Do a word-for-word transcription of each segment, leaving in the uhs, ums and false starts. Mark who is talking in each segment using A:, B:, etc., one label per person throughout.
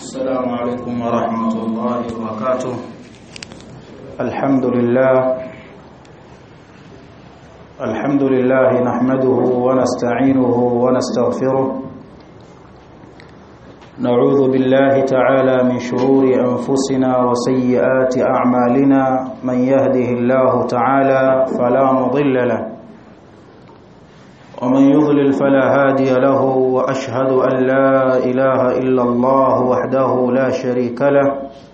A: السلام عليكم ورحمة الله وبركاته. الحمد لله الحمد لله نحمده ونستعينه ونستغفره، نعوذ بالله تعالى من شرور أنفسنا وسيئات أعمالنا، من يهده الله تعالى فلا مضل له ومن يضلل فلا هادي له، وأشهد أن لا إله إلا الله وحده لا شريك له،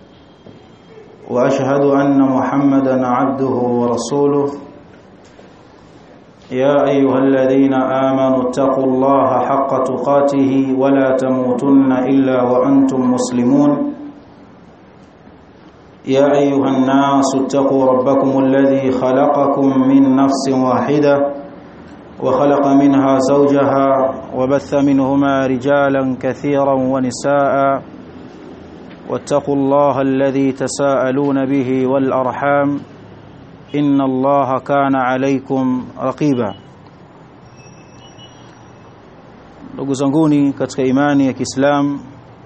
A: وأشهد أن محمدا عبده ورسوله. يا أيها الذين آمنوا اتقوا الله حق تقاته ولا تموتن إلا وأنتم مسلمون. يا أيها الناس اتقوا ربكم الذي خلقكم من نفس واحدة وخلق منها زوجها وبث منهما رجالا كثيرا ونساء، واتقوا الله الذي تساءلون به والأرحام إن الله كان عليكم رقيبا. Ndugu zanguni katika imani ya Kiislamu,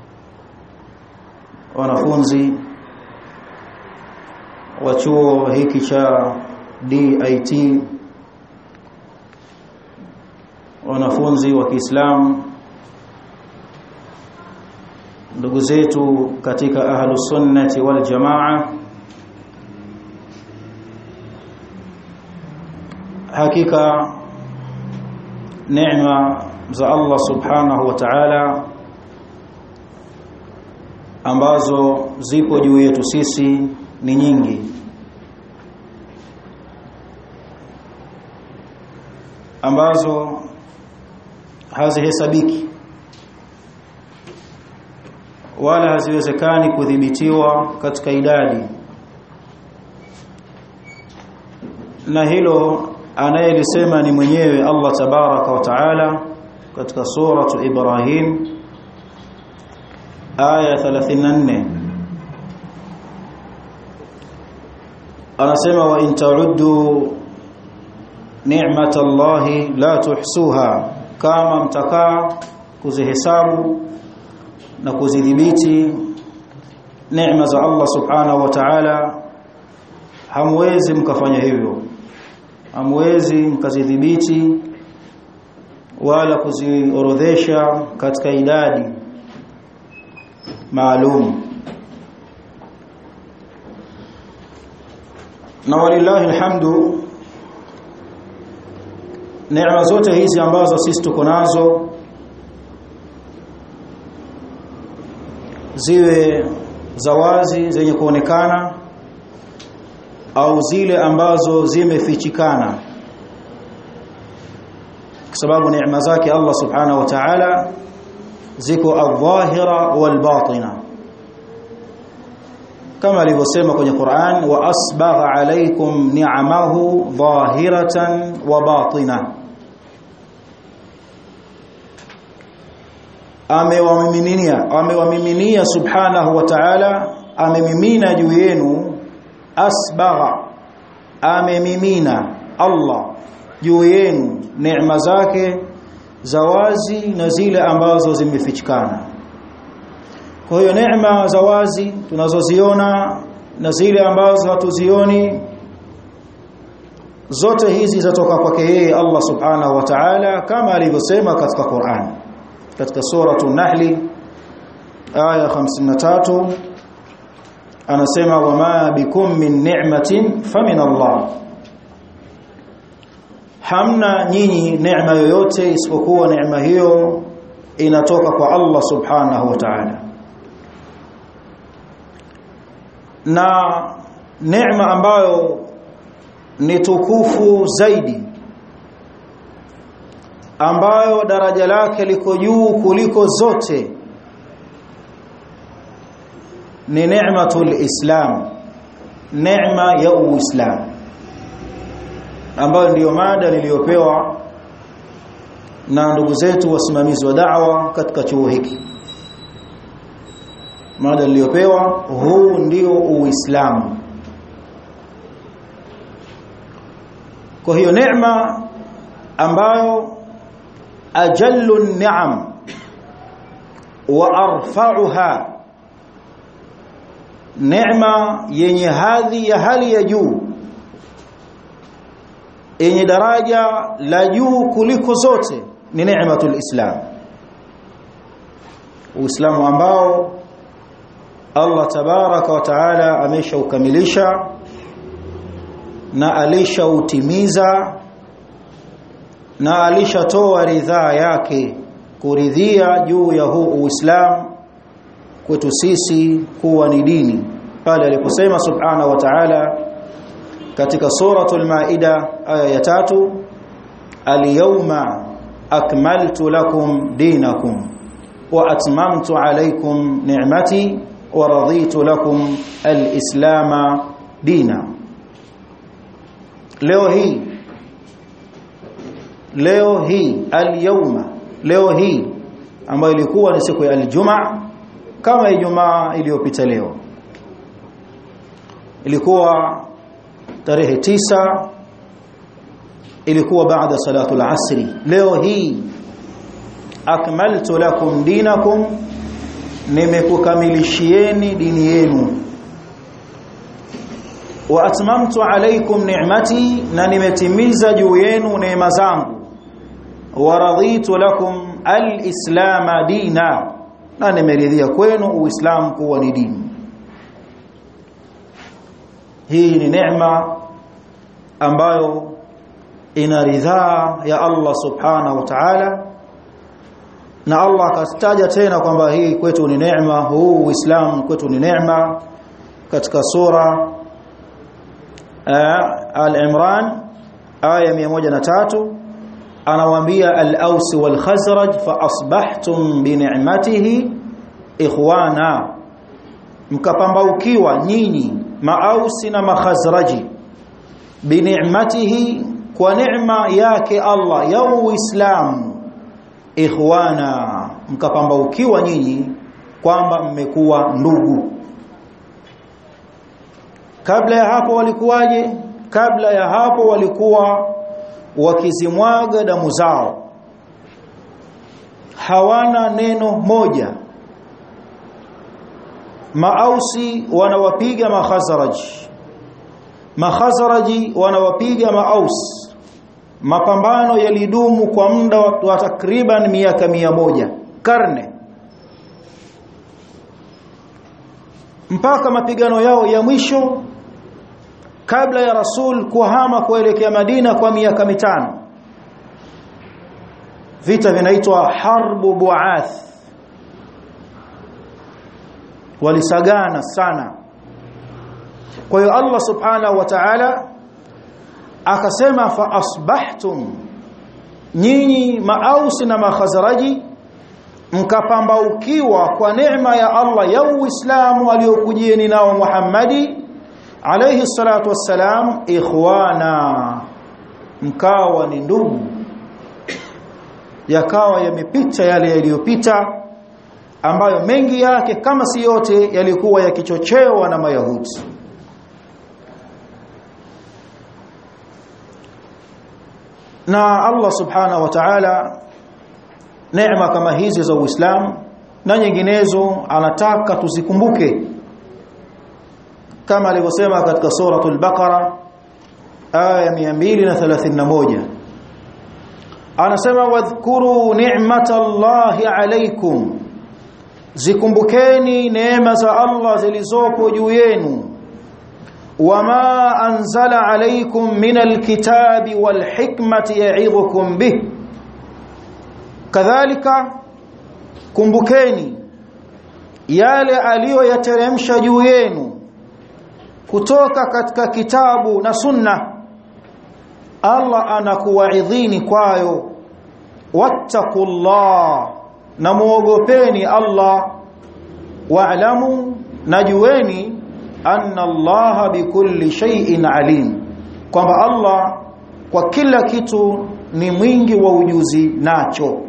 A: wanafunzi wa chuo hiki cha D I T, wanafunzi wa Kiislamu, ndugu zetu katika ahlus sunnati wal jamaa, hakika neema za Allah subhanahu wa ta'ala ambazo zipo juu yetu sisi ni nyingi, ambazo hazihesabiki wala haziwezekani kudhibitiwa katika idadi, na hilo anayelisema ni mwenyewe Allah tabaraka wa taala katika suratu Ibrahim aya thelathini na nne, anasema wa in ta'uddu ni'matallahi la tuhsuha, kama mtakaa kuzihesabu na kuzidhibiti neema za Allah subhanahu wa ta'ala, hamwezi mkafanya hivyo, hamwezi mkazidhibiti wala kuziorodhesha katika idadi maalum. Na walillahi alhamdu, neema zote hizi ambazo sisi tuko nazo, ziwe zawazi zenye kuonekana au zile ambazo zimefichikana, kwa sababu neema zake Allah subhanahu wa ta'ala ziko adh-dhahira wal-batina, kama alivyosema kwenye Qur'an, wa asbagha alaykum ni'amahu dhahiratan wa batina, amewamiminia amewamiminia subhanahu wa ta'ala, amemimina juu yenu. Asbagha, amemimina Allah juu yenu neema zake za wazi na zile ambazo zimefichikana. Kwa hiyo neema za wazi tunazoziona na zile ambazo hatuzioni, zote hizi zatoka kwake yeye Allah subhanahu wa ta'ala, kama alivyosema katika Qur'an katika suratu Nahl aya hamsini na tatu, anasema wama bikum min ni'matin famin Allah, hamna nyinyi neema yoyote isipokuwa neema hiyo inatoka kwa Allah subhanahu wa ta'ala. Na neema ambayo ni tukufu zaidi, ambayo daraja lake liko juu kuliko zote, ni neematul Islam, neema ya Uislamu, ambayo ndiyo mada niliyopewa na ndugu zetu wasimamizi wa da'wa katika chuo hiki. Mada niliyopewa, huu ndio Uislamu. Kwa hiyo neema ambayo ajallu ni'am wa arfa'uha neema yenye hadhi ya hali ya juu, yenye daraja la juu kuliko zote ni neematul Islam. Uislamu ambao Allah tabaraka wa taala ameshaukamilisha na alishautimiza na alishatoa ridhaa yake kuridhia juu ya huu Uislamu kwetu sisi kuwa ni dini, pale aliposema subhanahu wa ta'ala katika suratul Maida aya ya tatu, al-yawma akmaltu lakum dinakum wa atmamtu alaykum ni'mati wa raditu lakum al-islama dina. Leo hii leo hii al-yawma, leo hii ambayo ilikuwa ni siku ya Ijumaa, kama Ijumaa iliyopita leo ilikuwa tarehe tisa, ilikuwa baada salatu al-asri. Leo hii akmaltu lakum dinakum, nimekukamilishieni dini yenu, wa atmamtu alaykum ni'mati, na nimetimiza juu yenu neema zangu, wa raditu lakum al-islama dina, na nimeridhia kwenu Uislamu kuwa ni dini. Hii ni neema ambayo ina ridhaa ya Allah subhanahu wa ta'ala, na Allah akataja tena kwamba hii kwetu ni neema, huu Uislamu kwetu ni neema katika sura Al-Imran aya mia moja na tatu. Anawaambia al-Aws wal Khazraj fa asbahtum bi ni'matihi ikhwana, mkapambaukiwa nyinyi Maausi na Makhazraji bi ni'matihi, kwa neema yake Allah ya Uislamu, ikhwana, mkapambaukiwa nyinyi kwamba mmekuwa ndugu. Kabla ya hapo walikuwaje? Kabla ya hapo walikuwa wakizimwaga damu zao, hawana neno moja. Maausi wanawapiga Makhazraji, Makhazraji wanawapiga Maausi. Mapambano yalidumu kwa muda wa takriban miaka mia moja, karne, mpaka mapigano yao ya mwisho kabla ya Rasul kuhama kuelekea Madina kwa miaka mitano. Vita vinaitwa Harbu Buath. Walisagana sana. Kwa hiyo Allah subhanahu wa ta'ala akasema fa asbahtum, nyinyi Maausi na Makhazraji mkapambaukiwa kwa neema ya Allah ya Uislamu aliyokujieni nao Muhammadi alayhi salatu wassalam, ikhwana, mkawa ni ndugu. Yakawa yamepita yale yaliyopita ambayo mengi yake kama si yote yalikuwa yakichochewa na Mayahudi. Na Allah subhanahu wa ta'ala neema kama hizi za Uislamu na nyinginezo anataka tuzikumbuke, kama alivyosema katika suratul Baqara aya mia mbili na thelathini na moja. Anasema wadhkuru ni'matallahi alaykum, zikumbukeni neema za Allah zilizopo juu yenu, wama anzala alaykum minal kitabi wal hikmati ya'idhukum bih, kadhalika kumbukeni yale aliyoyateremsha juu yenu kutoka katika kitabu na sunna, Allah anakuwaidhini kwayo. Wattaqullah, na muogopeni Allah. Wa'lamu, najueni anna Allah bikulli shay'in alim, kwamba Allah kwa kila kitu ni mwingi wa ujuzi nacho.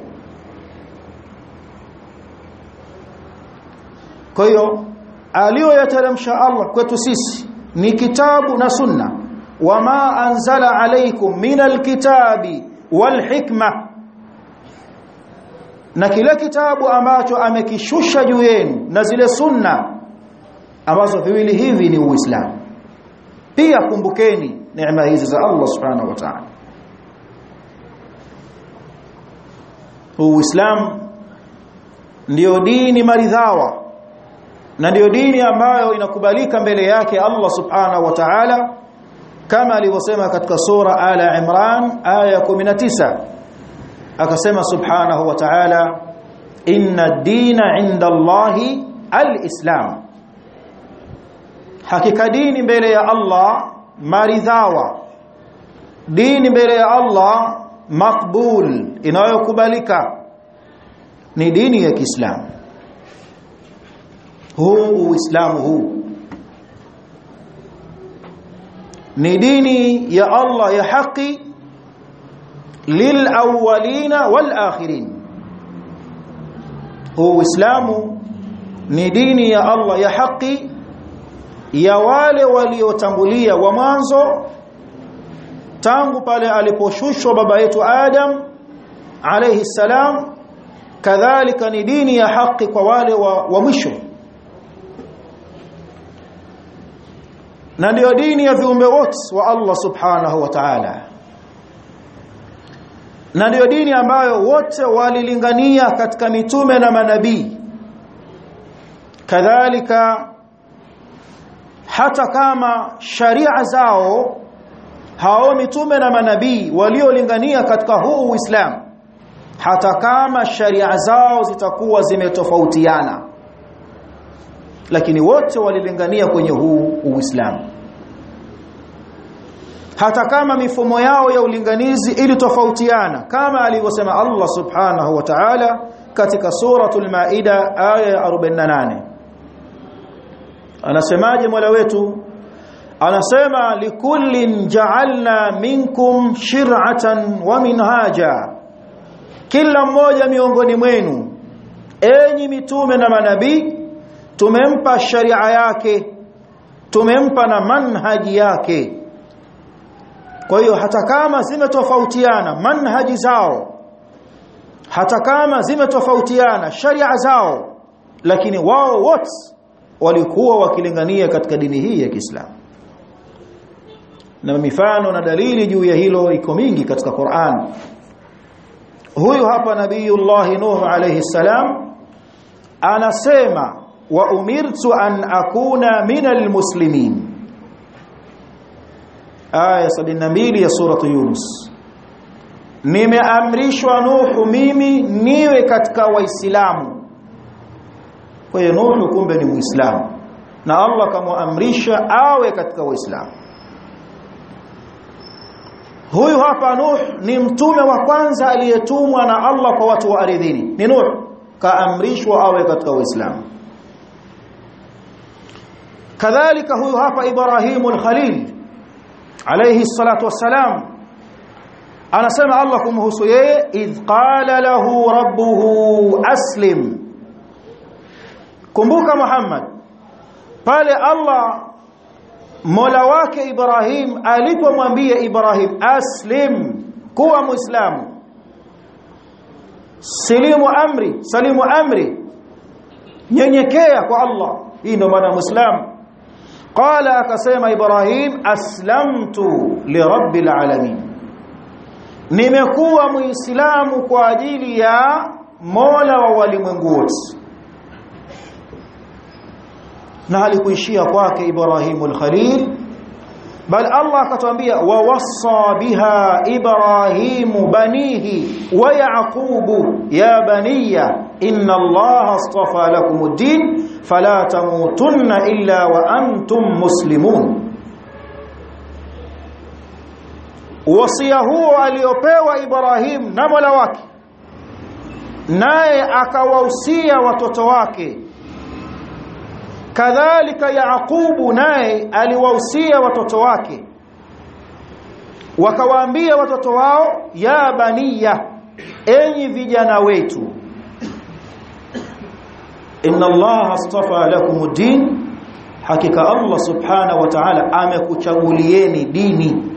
A: Kwa hiyo aliyoyateremsha Allah kwetu sisi ni kitabu na sunna, wama anzala alaykum minal kitabi wal hikma, na kile kitabu ambacho amekishusha juu yenu na zile sunna ambazo viwili hivi ni Uislamu. Pia kumbukeni neema hizi za Allah subhanahu wa ta'ala. Uislamu ndio dini maridhawa na ndio dini ambayo inakubalika mbele yake Allah subhanahu wa ta'ala, kama alivyosema katika sura Ala Imran aya kumi na tisa, akasema subhanahu wa ta'ala, inna ad-dina 'inda Allahi al-Islam, hakika dini mbele ya Allah maridhawa, dini mbele ya Allah makbul, inayokubalika ni dini ya Kiislamu. Huu Uislamu huu ni dini ya Allah ya haki lil awwalina wal akhirin. Huu Uislamu ni dini ya Allah ya haki ya wale waliotangulia wa mwanzo, tangu pale aliposhushwa baba yetu Adam alayhi salam. Kadhalika ni dini ya haki kwa wale wa, wa mwisho, na ndio dini ya viumbe wote wa Allah subhanahu wa ta'ala, na ndio dini ambayo wote walilingania katika mitume na manabii. Kadhalika hata kama sharia zao hao mitume na manabii waliolingania katika huu Uislamu, hata kama sharia zao zitakuwa zimetofautiana, lakini wote walilingania kwenye huu Uislamu. Hata kama mifumo yao ya ulinganizi ilitofautiana, kama alivyosema Allah subhanahu wa ta'ala katika suratul Maida aya ya arobaini na nane. Anasemaje Mola wetu? Anasema likullin ja'alna minkum shir'atan wa minhaja, kila mmoja miongoni mwenu enyi mitume na manabii tumempa sharia yake, tumempa na manhaji yake. Kwa hiyo hata kama zimetofautiana manhaji zao, hata kama zimetofautiana sharia zao, lakini wao wote walikuwa wakilingania katika dini hii ya Kiislamu. Na mifano na dalili juu ya hilo iko mingi katika Qur'an. Huyu hapa Nabiyullah Nuh alayhi salam anasema, wa umirtu an akuna minal muslimin, aya sabini na mbili ya suratu Yunus. Nimeamrishwa Nuhu mimi niwe katika Waislamu. Kwa hiyo Nuhu kumbe ni Muislamu, na Allah kamuamrisha awe katika Waislamu. Huyu hapa Nuh ni mtume wa kwanza aliyetumwa na Allah kwa watu wa ardhini, ni Nuh, kaamrishwa awe katika Uislamu. Kadhalika huyu hapa Ibrahimul Khalil alayhi salatu wassalam, anasema Allah kumhusu yeye, idh qala lahu rabbuhu aslim. Kumbuka Muhammad, pale Allah Mola wake Ibrahim alipomwambia Ibrahim aslim, kuwa Muislamu, salimu amri, salimu amri, nyenyekea kwa Allah, hii ndio maana Muislamu. Qala, akasema Ibrahim, aslamtu lirabbil alamin, nimekuwa Muislamu kwa ajili ya Mola wa walimwengu wote. Na halikuishia kwake Ibrahimul Khalil, bal Allah akatuambia, wa wassa biha Ibrahimu banihi wa Yaqubu ya baniya inna Allaha astafa lakumud-din fala tamutunna illa wa antum muslimun. Wasia huo aliopewa Ibrahim na Mola wake, naye akawahusia watoto wake. Kadhalika Yaqubu naye aliwahusia watoto wake, wakawaambia watoto wao, ya baniya, enyi vijana wetu, inna Allaha astafa lakumud-din, hakika Allah subhanahu wa ta'ala amekuchagulieni dini,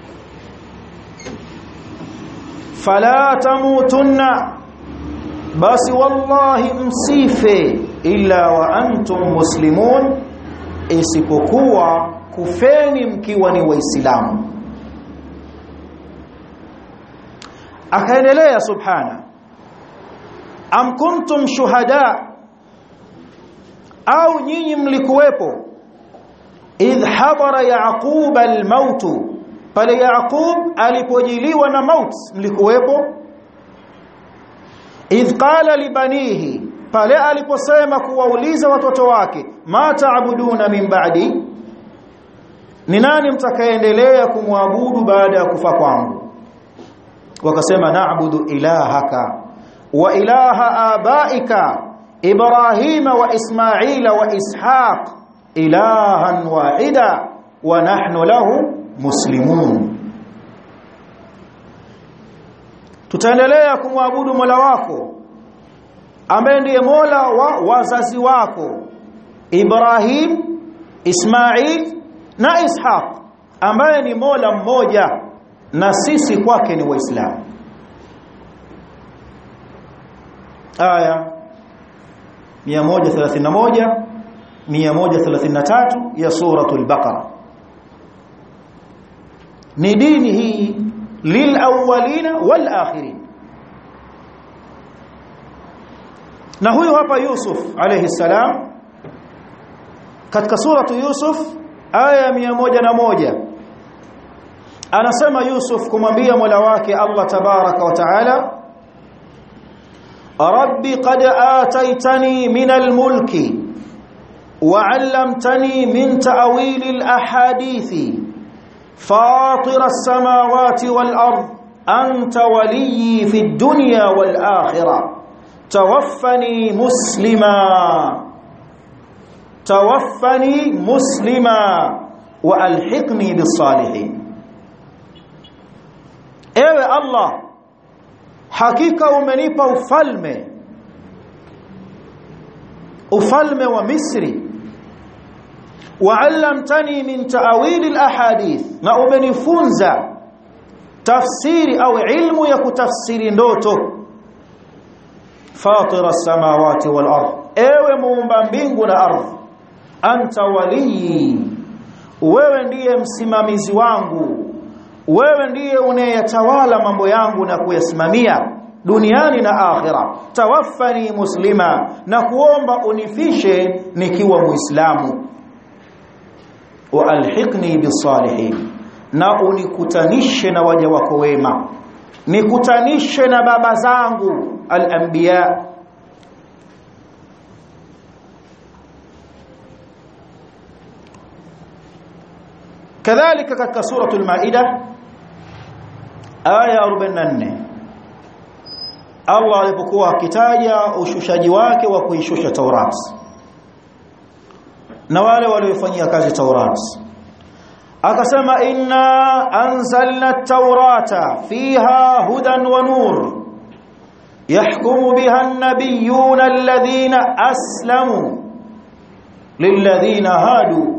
A: fala tamutunna, basi wallahi msife, illa wa antum muslimun, isipokuwa kufeni mkiwa ni waislamu. Akaendelea subhana, am kuntum shuhada, au nyinyi mlikuwepo, idh hadara yaqub almaut, pale Yaqub alipojiliwa na maut mlikuwepo. Idh qala libanihi, pale aliposema kuwauliza watoto wake, ma taabuduna min ba'di, ni nani mtakaendelea kumwabudu baada ya kufa kwangu? Wakasema na'budu ilahaka wa ilaha abaika Ibrahima wa Ismaila wa Ishaq ilahan wahida wa nahnu lahu muslimun. Tutaendelea kumwabudu Mola wako ambaye ndiye Mola wa wazazi wako Ibrahim, Ismail na Ishaq, ambaye ni Mola mmoja na sisi kwake ni Waislamu. Aya mia moja thelathini na moja mia moja thelathini na tatu ya suratul Baqara. Ni dini hii lilawwalina walakhirin. Na huyu hapa Yusuf alayhi salam katika suratu Yusuf aya mia moja na moja anasema Yusuf kumwambia Mola wake Allah tabaraka wa taala, rabbi qad ataitani min almulki wa 'allamtani min ta'wil alahadithi fatir as-samawati wal ard anta waliyyi fi ad-dunya wal akhirah tawaffani muslima tawaffani muslima wa alhiqni bis salihin. Ewe Allah, hakika umenipa ufalme, ufalme wa Misri, wa 'allamtani min ta'wil al-ahadith, na umenifunza tafsiri au ilmu ya kutafsiri ndoto. Fatir as-samawati wal ard, ewe muumba mbingu na ardhi, anta waliyi, wewe ndiye msimamizi wangu, wewe ndiye unayetawala mambo yangu na kuyasimamia duniani na akhira. Tawaffani muslima, na kuomba unifishe nikiwa muislamu. Wa alhiqni bisalihin, na unikutanishe na waja wako wema, nikutanishe na baba zangu al-anbiya. Kadhalika katika suratul Maida aya arobaini na nne Allah alipokuwa akitaja ushushaji wake wa kuishusha Taurat na wale waliofanyia kazi Taurat, akasema inna anzalna at-taurata fiha hudan wa nur yahkumu biha an-nabiyyuna alladhina aslamu lilladhina hadu,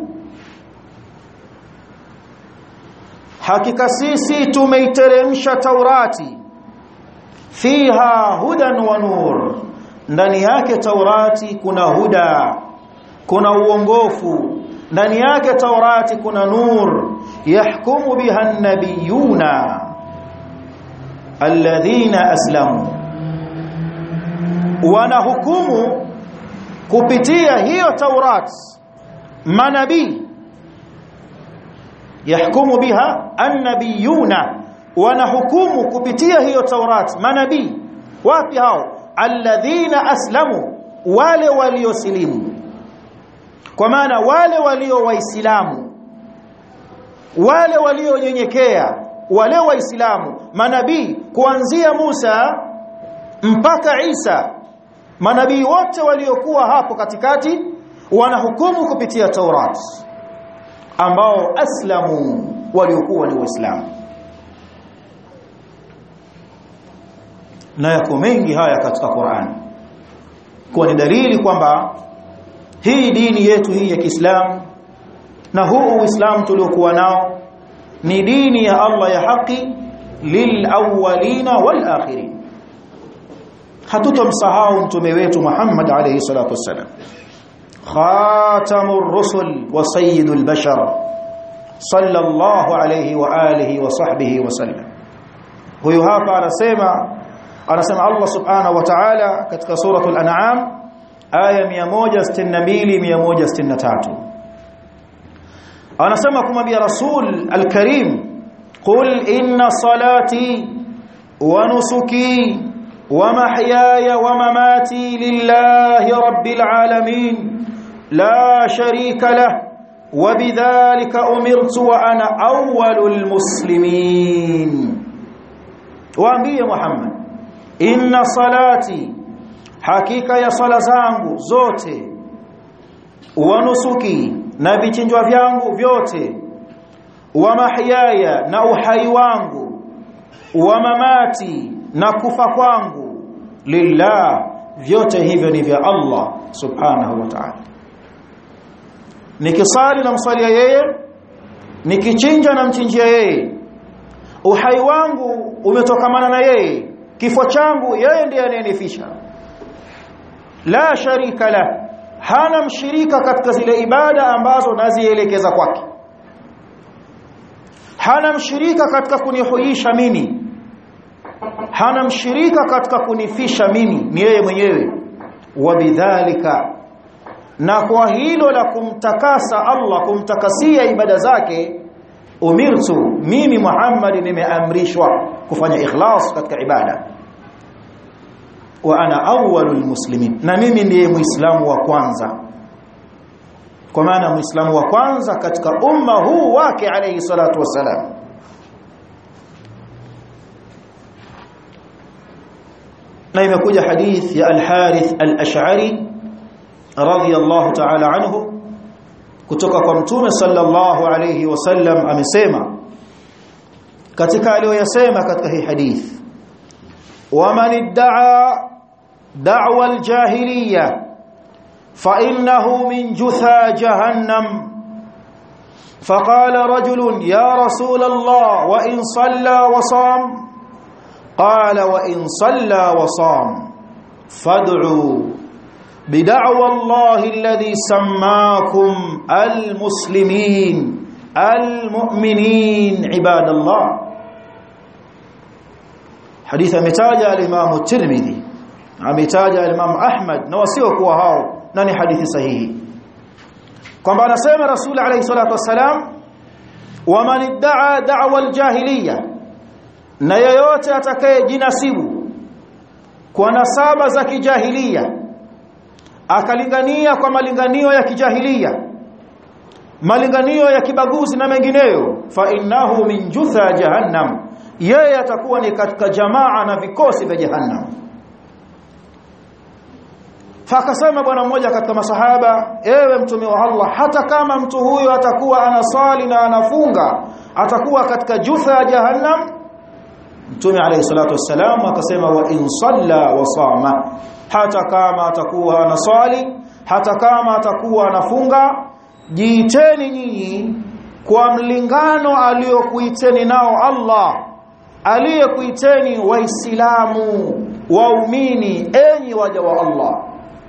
A: hakika sisi tumeiteremsha Taurati, fiha hudan wa nur, ndani yake Taurati kuna huda, kuna uongofu, ndani yake Taurati kuna nur. Yahkumu biha an-nabiyuna alladhina aslamu, wanahukumu kupitia hiyo Taurati manabii. Yahkumu biha an-nabiyuna, wanahukumu kupitia hiyo Taurat manabii. Wapi hao? Alladhina aslamu, wale waliosilimu, kwa maana wale walio waislamu, wale walionyenyekea, wale waislamu. Manabii kuanzia Musa mpaka Isa, manabii wote waliokuwa hapo katikati wanahukumu kupitia Taurat, ambao aslamu, waliokuwa ni waislamu. Na yako mengi haya katika Qur'an, kwa ni dalili kwamba hii dini yetu hii ya Kiislamu na huu Uislamu tuliokuwa nao ni dini ya Allah ya haki, lilawwalina walakhirin. Hatutomsahau mtume wetu Muhammad alayhi salatu wassalam. khatamur rusul wa sayyidul bashar sallallahu alayhi wa alihi wa sahbihi wa sallam. Huyu hapa anasema anasema Allah subhanahu wa ta'ala katika suratul an'am aya mia moja sitini na mbili mia moja sitini na tatu, anasema kumwambia Rasul al-Karim, qul inna salati wa nusuki wa mahyaya wa mamati lillahi rabbil alamin la sharika lah wa bidhalika umirtu wa ana awwalul muslimin. Waambie Muhammad, inna salati, hakika ya sala zangu zote, wa nusuki, na vichinjwa vyangu vyote, wa mahyaya, na uhai wangu, wa mamati, na kufa kwangu, lillah, vyote hivyo ni vya Allah subhanahu wa ta'ala. Nikisali na msalia yeye, nikichinja na mchinjia yeye, uhai wangu umetokamana na yeye, kifo changu yeye ndiye anayenifisha. La sharika la, hana mshirika katika zile ibada ambazo nazielekeza kwake. Hana mshirika katika kunihuisha mimi, hana mshirika katika kunifisha mimi, ni yeye mwenyewe. Wa bidhalika, na kwa hilo la kumtakasa Allah, kumtakasia ibada zake, umirtu, mimi Muhammad nimeamrishwa kufanya ikhlas katika ibada. Wa ana awwalul muslimin, na mimi ndiye muislamu wa kwanza, kwa maana muislamu wa kwanza katika umma huu wake alayhi salatu wassalam. Na imekuja hadith ya al-Harith al-Ash'ari radiyallahu ta'ala anhu kutoka kwa Mtume sallallahu alayhi wasallam, amesema katika aliyoyasema katika hii hadith, wa man idda'a da'wa al-jahiliyya fa innahu min jutha jahannam. Faqala rajulun ya rasul Allah wa in salla wa sam, qala wa in salla wa sam fad'u بدعوى الله الذي سماكم المسلمين المؤمنين عباد الله. حديث ametaja al-Imam at-Tirmidhi, ametaja al-Imam Ahmad, na wasio kuwa hao nani hadithi sahihi, kwamba anasema Rasul alayhi salatu wasalam, wa man idda'a da'wa al-jahiliyya, na yeyote atakayejinasibu kwa nasaba za kijahiliya, akalingania kwa malinganio ya kijahilia, malinganio ya kibaguzi na mengineyo, fa innahu min jutha jahannam, yeye atakuwa ni katika jamaa na vikosi vya jahannam. Fakasema bwana mmoja katika masahaba, ewe mtume wa Allah, hata kama mtu huyo atakuwa anasali na anafunga, atakuwa katika jutha jahannam? Mtume alayhi salatu wassalam akasema, wa in salla wa sama, hata kama atakuwa anaswali, hata kama atakuwa anafunga, jiiteni nyinyi kwa mlingano aliyokuiteni nao Allah, aliyekuiteni waislamu, waumini, enyi waja wa Allah.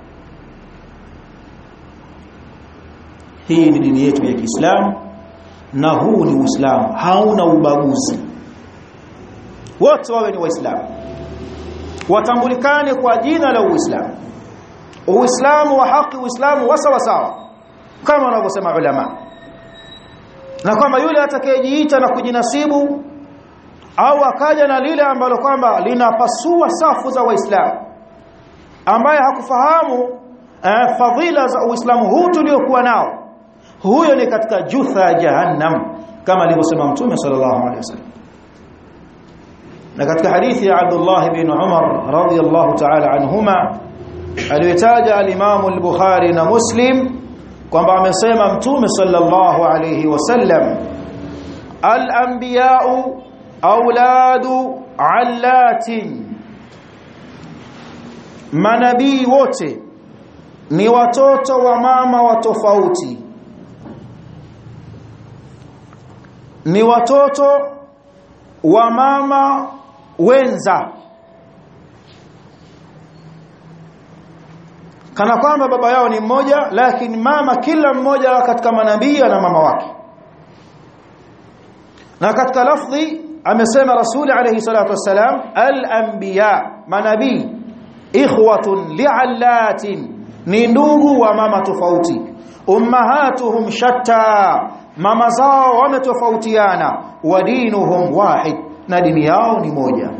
A: Hii ni dini yetu ya Kiislamu, na huu ni Uislamu, hauna ubaguzi. Wote wawe ni waislamu, watambulikane kwa jina la Uislamu, Uislamu wa haki, Uislamu wa sawa sawa, kama wanavyosema ulama. Na kwamba yule atakayejiita na kujinasibu au akaja na lile ambalo kwamba linapasua safu za Waislamu, ambaye hakufahamu eh, fadhila za Uislamu huu tuliokuwa nao, huyo ni katika jutha jahannam, kama alivyosema Mtume sallallahu alaihi wasallam. Na katika hadithi ya Abdullah bin Umar radhiyallahu ta'ala anhuma, aliyotaja al-Imam al-Bukhari na Muslim, kwamba amesema Mtume sallallahu alayhi wasallam, al-anbiya'u auladu allatin, manabii wote ni watoto wa mama wa tofauti, ni watoto wa mama wenza. kana kwamba baba yao ni mmoja, lakini mama kila mmoja katika manabii na mama wake. Na katika lafzi amesema Rasuli alayhi salatu wassalam, al-anbiya, manabii ikhwatun li'allatin, ni ndugu wa mama tofauti, ummahatuhum shatta, mama zao wametofautiana, wa dinuhum wahid, na dini yao ni moja.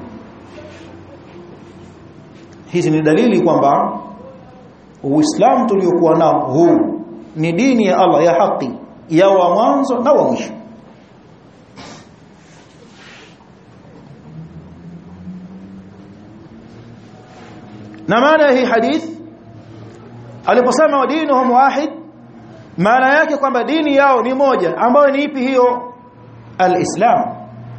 A: Hizi ni dalili kwamba Uislamu tuliokuwa nao huu ni dini ya Allah ya haki, ya wa mwanzo na wa mwisho. Na maana hii hadith aliposema dinuhum wahid, maana yake kwamba dini yao ni moja, ambayo ni ipi hiyo? Al-Islam.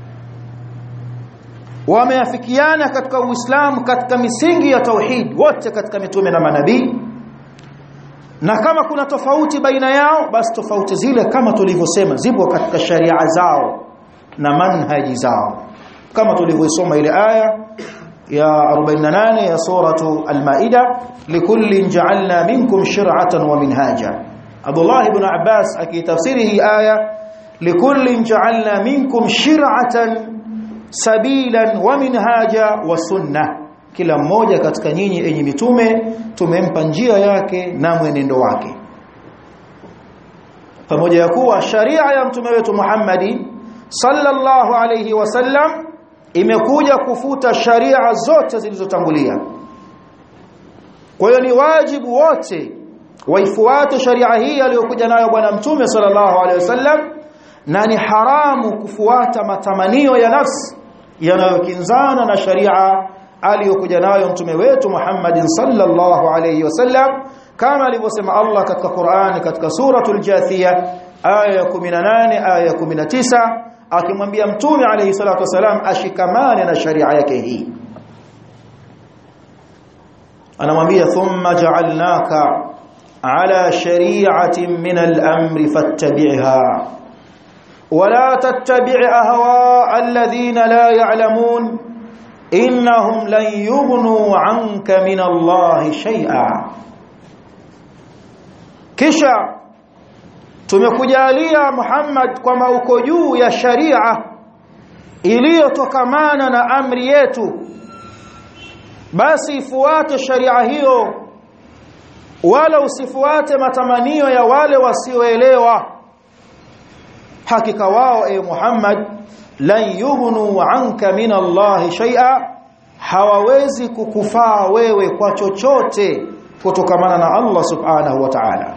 A: Wameafikiana katika Uislamu katika misingi ya tauhid, wote katika mitume na manabii. Na kama kuna tofauti baina yao, basi tofauti zile kama tulivyosema zipo katika sharia zao na manhaji zao, kama tulivyosoma ile aya ya arobaini na nane ya suratu al-Maida, likullin ja'alna minkum shir'atan wa minhaja. Abdullah ibn Abbas akitafsiri hii aya, likullin ja'alna minkum shir'atan sabilan wa minhaja wa sunnah, kila mmoja katika nyinyi enyi mitume tumempa njia yake na mwenendo wake. Pamoja ya kuwa sharia ya mtume wetu Muhammad sallallahu alayhi wasallam imekuja kufuta sharia zote zilizotangulia. Kwa hiyo ni wajibu wote waifuate sharia hii aliyokuja nayo bwana mtume sallallahu alayhi wasallam, na ni haramu kufuata matamanio ya nafsi yanayokinzana na sharia aliyokuja nayo mtume wetu Muhammad sallallahu alayhi wasallam, kama alivyosema Allah katika Qur'an katika suratul Jathiyah aya ya kumi na nane aya ya kumi na tisa, akimwambia mtume alayhi salatu wasalam ashikamane na sharia yake hii. Anamwambia thumma ja'alnaka ala shari'atin min al-amri fattabi'ha wala tattabi' ahwa alladhina la ya'lamun innahum lan yughnu 'anka min Allahi shay'a. Kisha tumekujalia Muhammad kwamba uko juu ya sharia iliyotokamana na amri yetu, basi ifuate sharia hiyo, wala usifuate matamanio ya wale wasioelewa. Hakika wao e Muhammad lan yughnu anka min Allah shay'a, hawawezi kukufaa wewe kwa chochote kutokamana na Allah subhanahu wa ta'ala.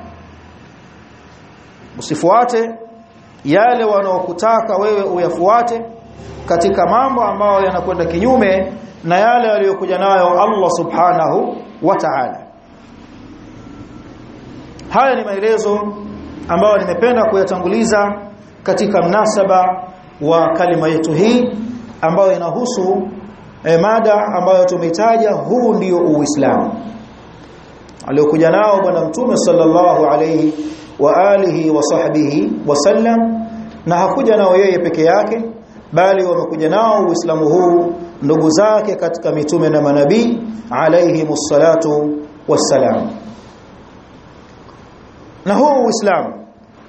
A: Usifuate yale wanaokutaka wewe uyafuate katika mambo ambayo yanakwenda kinyume na yale aliyokuja nayo Allah subhanahu wa ta'ala. Haya ni maelezo ambayo nimependa kuyatanguliza katika mnasaba wa kalima yetu hii ambayo inahusu eh, mada ambayo tumeitaja, huu ndio Uislamu aliyokuja nao bwana mtume sallallahu alayhi wa alihi wa sahbihi wasallam, na hakuja nao yeye peke yake, bali wamekuja nao Uislamu huu ndugu zake katika mitume na manabii alayhimus salatu wassalam. Na huu Uislamu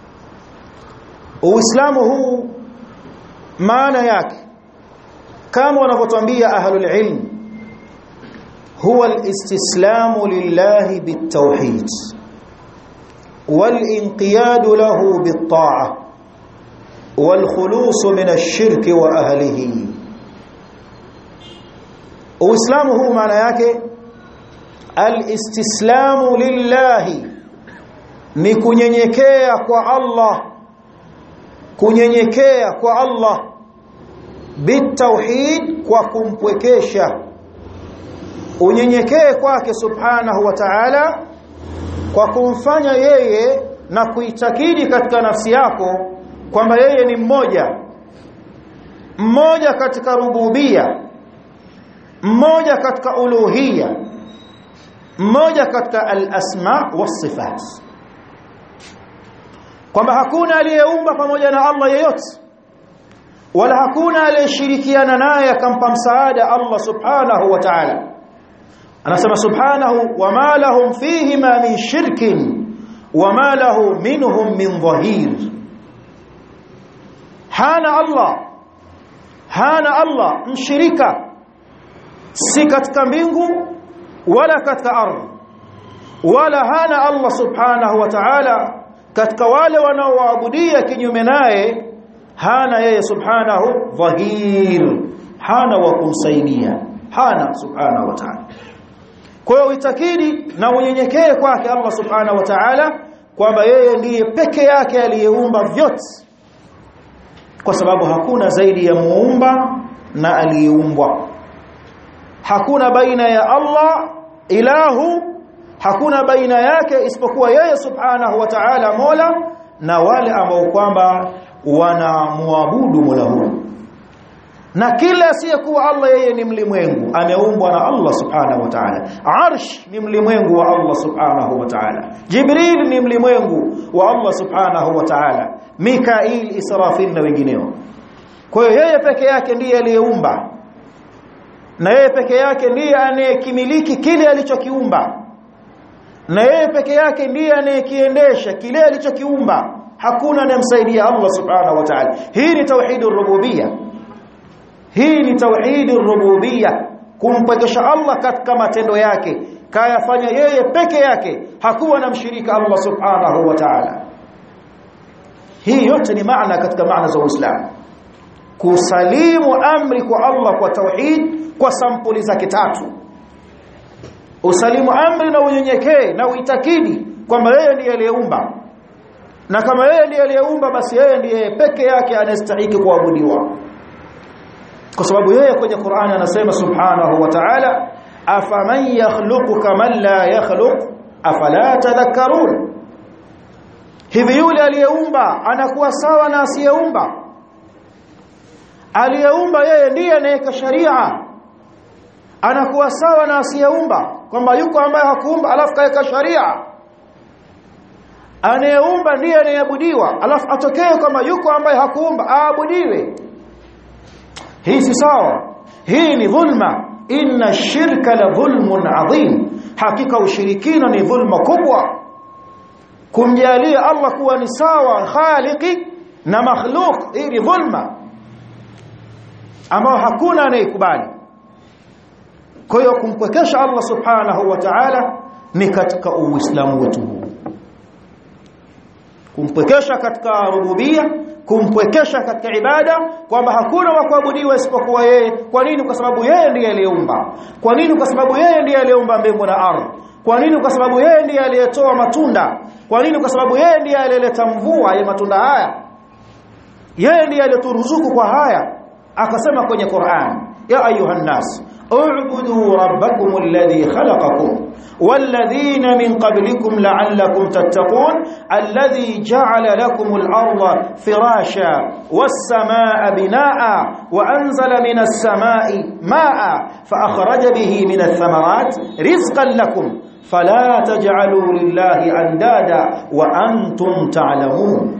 A: Uislamu huu maana yake kama wanavyotuambia ahlul ilm, huwa al-istislamu lillahi bit-tauhid wal-inqiyad lahu bit-ta'ah wal-khulus min ash-shirk wa ahlihi. Uislamu huu maana yake al-istislamu lillahi ni kunyenyekea kwa Allah, kunyenyekea kwa Allah bitauhid, kwa kumpwekesha, unyenyekee kwake subhanahu wa ta'ala kwa kumfanya yeye na kuitakidi katika nafsi yako kwamba yeye ni mmoja mmoja katika rububia, mmoja katika uluhia, mmoja katika al-asma was-sifat, kwamba hakuna aliyeumba pamoja na Allah yeyote, wala hakuna aliyeshirikiana naye akampa msaada Allah subhanahu wa ta'ala, anasema subhanahu wama lahum fihi ma min shirkin wama lahu minhum min dhahir. hana Allah hana Allah mshirika si katika mbingu wala katika ardhi, wala hana Allah subhanahu wa ta'ala katika wale wanaoabudia kinyume naye, hana yeye subhanahu dhahir, hana wa kumsaidia, hana subhanahu wa ta'ala. Kwa hiyo itakidi na unyenyekee kwake Allah subhanahu wa ta'ala kwamba yeye ndiye peke yake aliyeumba vyote, kwa sababu hakuna zaidi ya muumba na aliyeumbwa. Hakuna baina ya Allah ilahu, hakuna baina yake isipokuwa yeye subhanahu wa ta'ala mola na wale ambao kwamba wanamwabudu mola huyo. Na kila asiyekuwa Allah yeye ni mlimwengu, ameumbwa na Allah subhanahu wa ta'ala. Arsh ni mlimwengu wa Allah subhanahu wa ta'ala. Jibril ni mlimwengu wa Allah subhanahu wa ta'ala. Mikail, Israfil na wengineo. Kwa hiyo yeye peke yake ndiye aliyeumba, na yeye peke yake ndiye anayekimiliki kile alichokiumba, na yeye peke yake ndiye anayekiendesha kile alichokiumba. Hakuna anayemsaidia Allah subhanahu wa ta'ala. Hii ni tauhidur rububiyya. Hii ni tauhidur rububiyya, kumpekesha Allah katika matendo yake, kayafanya yeye peke yake, hakuwa na mshirika Allah subhanahu wa ta'ala. Hii yote ni maana katika maana za Uislamu, kusalimu amri kwa Allah kwa tauhid kwa sampuli zake tatu. Usalimu amri na unyenyekee na uitakidi kwamba yeye ndiye aliyeumba, na kama yeye ndiye aliyeumba basi yeye ndiye peke yake anastahili kuabudiwa, kwa sababu yeye kwenye Qur'an anasema subhanahu wa ta'ala, afaman yakhluqu kaman la yakhluq afala tadhakkarun. Hivi yule aliyeumba anakuwa sawa na asiyeumba? Aliyeumba yeye ndiye anayeka sharia, anakuwa sawa na asiyeumba? Kwamba yuko ambaye hakuumba alafu kaeka sharia. Anayeumba ndiye anayeabudiwa alafu atokee kama yuko ambaye hakuumba aabudiwe. Hii si sawa, hii ni dhulma. Inna shirka la dhulmun adhim, hakika ushirikina ni dhulma kubwa. Kumjalia Allah kuwa ni sawa khaliqi na makhluq, hii ni dhulma ambao hakuna anayekubali. Kwa hiyo kumpwekesha Allah subhanahu wa ta'ala ni katika Uislamu wetu huu, kumpwekesha katika rububia, kumpwekesha katika ibada, kwamba hakuna wa kuabudiwa isipokuwa yeye. Kwa nini? Kwa sababu yeye ndiye aliyeumba. Kwa nini? Kwa sababu yeye ndiye aliyeumba mbingu na ardhi. Kwa nini? Kwa sababu yeye ndiye aliyetoa matunda. Kwa nini? Kwa sababu yeye ndiye aliyeleta mvua ya matunda haya, yeye ndiye aliyeturuzuku kwa haya. Akasema kwenye Qur'an, ya ayuhan nas u'budu rabbakum alladhi khalaqakum walladhina min qablikum la'allakum tattaqun alladhi ja'ala lakum al-ardha firasha was-samaa'a binaa'a wa anzala minas samaa'i maa'a fa akhraja bihi minath thamarati rizqan lakum fala taj'alu lillahi andada wa antum ta'lamun.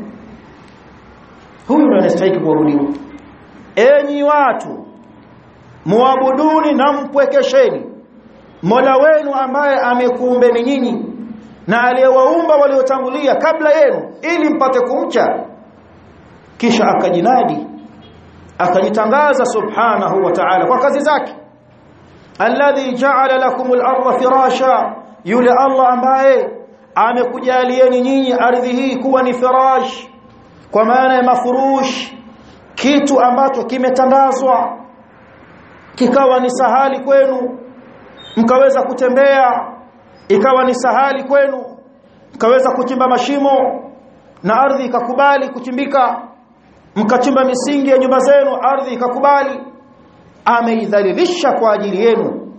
A: Huyu ndiye anastahili kuabudiwa. Enyi watu, muabuduni na mpwekesheni Mola wenu ambaye amekuumbeni nyinyi na aliyewaumba waliotangulia kabla yenu ili mpate kumcha. Kisha akajinadi, akajitangaza subhanahu wa ta'ala kwa kazi zake. Alladhi ja'ala lakumul ardha firasha, yule Allah ambaye amekujalieni nyinyi ardhi hii kuwa ni firash, kwa maana ya mafurush, kitu ambacho kimetandazwa kikawa ni sahali kwenu, mkaweza kutembea, ikawa ni sahali kwenu, mkaweza kuchimba mashimo na ardhi ikakubali kuchimbika, mkachimba misingi ya nyumba zenu, ardhi ikakubali. Ameidhalilisha kwa ajili yenu.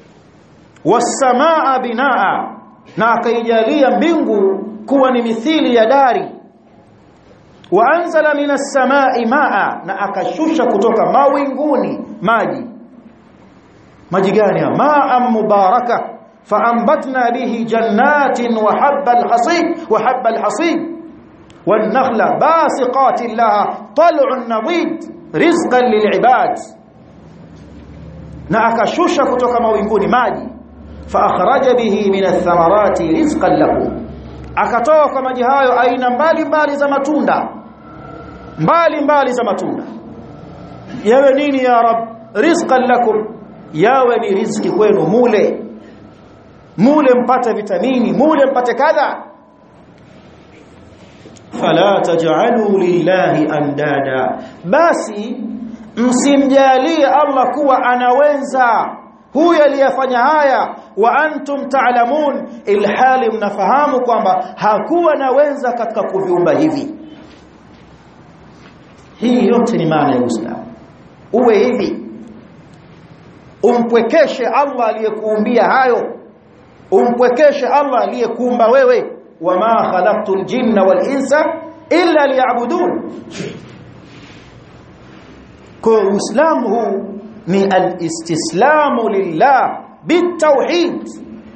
A: Was-samaa binaa, na akaijalia mbingu kuwa ni mithili ya dari. Wa anzala minas samaa'i maa, na akashusha kutoka mawinguni maji. Maji gani? Ma'an mubaraka faambatna bihi jannatin wa habbal hasib wa habbal hasib wan nakhla basiqatin laha tal'un nadid rizqan lil'ibad. Na akashusha kutoka mawinguni maji fa akhraja bihi min ath-thamarati rizqan lakum, akatoa kwa maji hayo aina mbali mbali za matunda, mbali mbali za matunda. Yawe nini ya Rab? Rizqan lakum, yawe ni riziki kwenu, mule mule mpate vitamini, mule mpate kadha. Fala taj'alu lillahi andada, basi msimjalie Allah kuwa anawenza huyo aliyefanya haya. Wa antum ta'lamun, ilhali mnafahamu kwamba hakuwa na wenza katika kuviumba hivi. Hii yote ni maana ya Uislamu. Uwe hivi, umpwekeshe Allah aliyekuumbia hayo, umpwekeshe Allah aliyekuumba wewe. Wama khalaqtul jinna wal insa illa liya'budun. Kwa Uislamu huu ni al-istislamu lillah bitawhid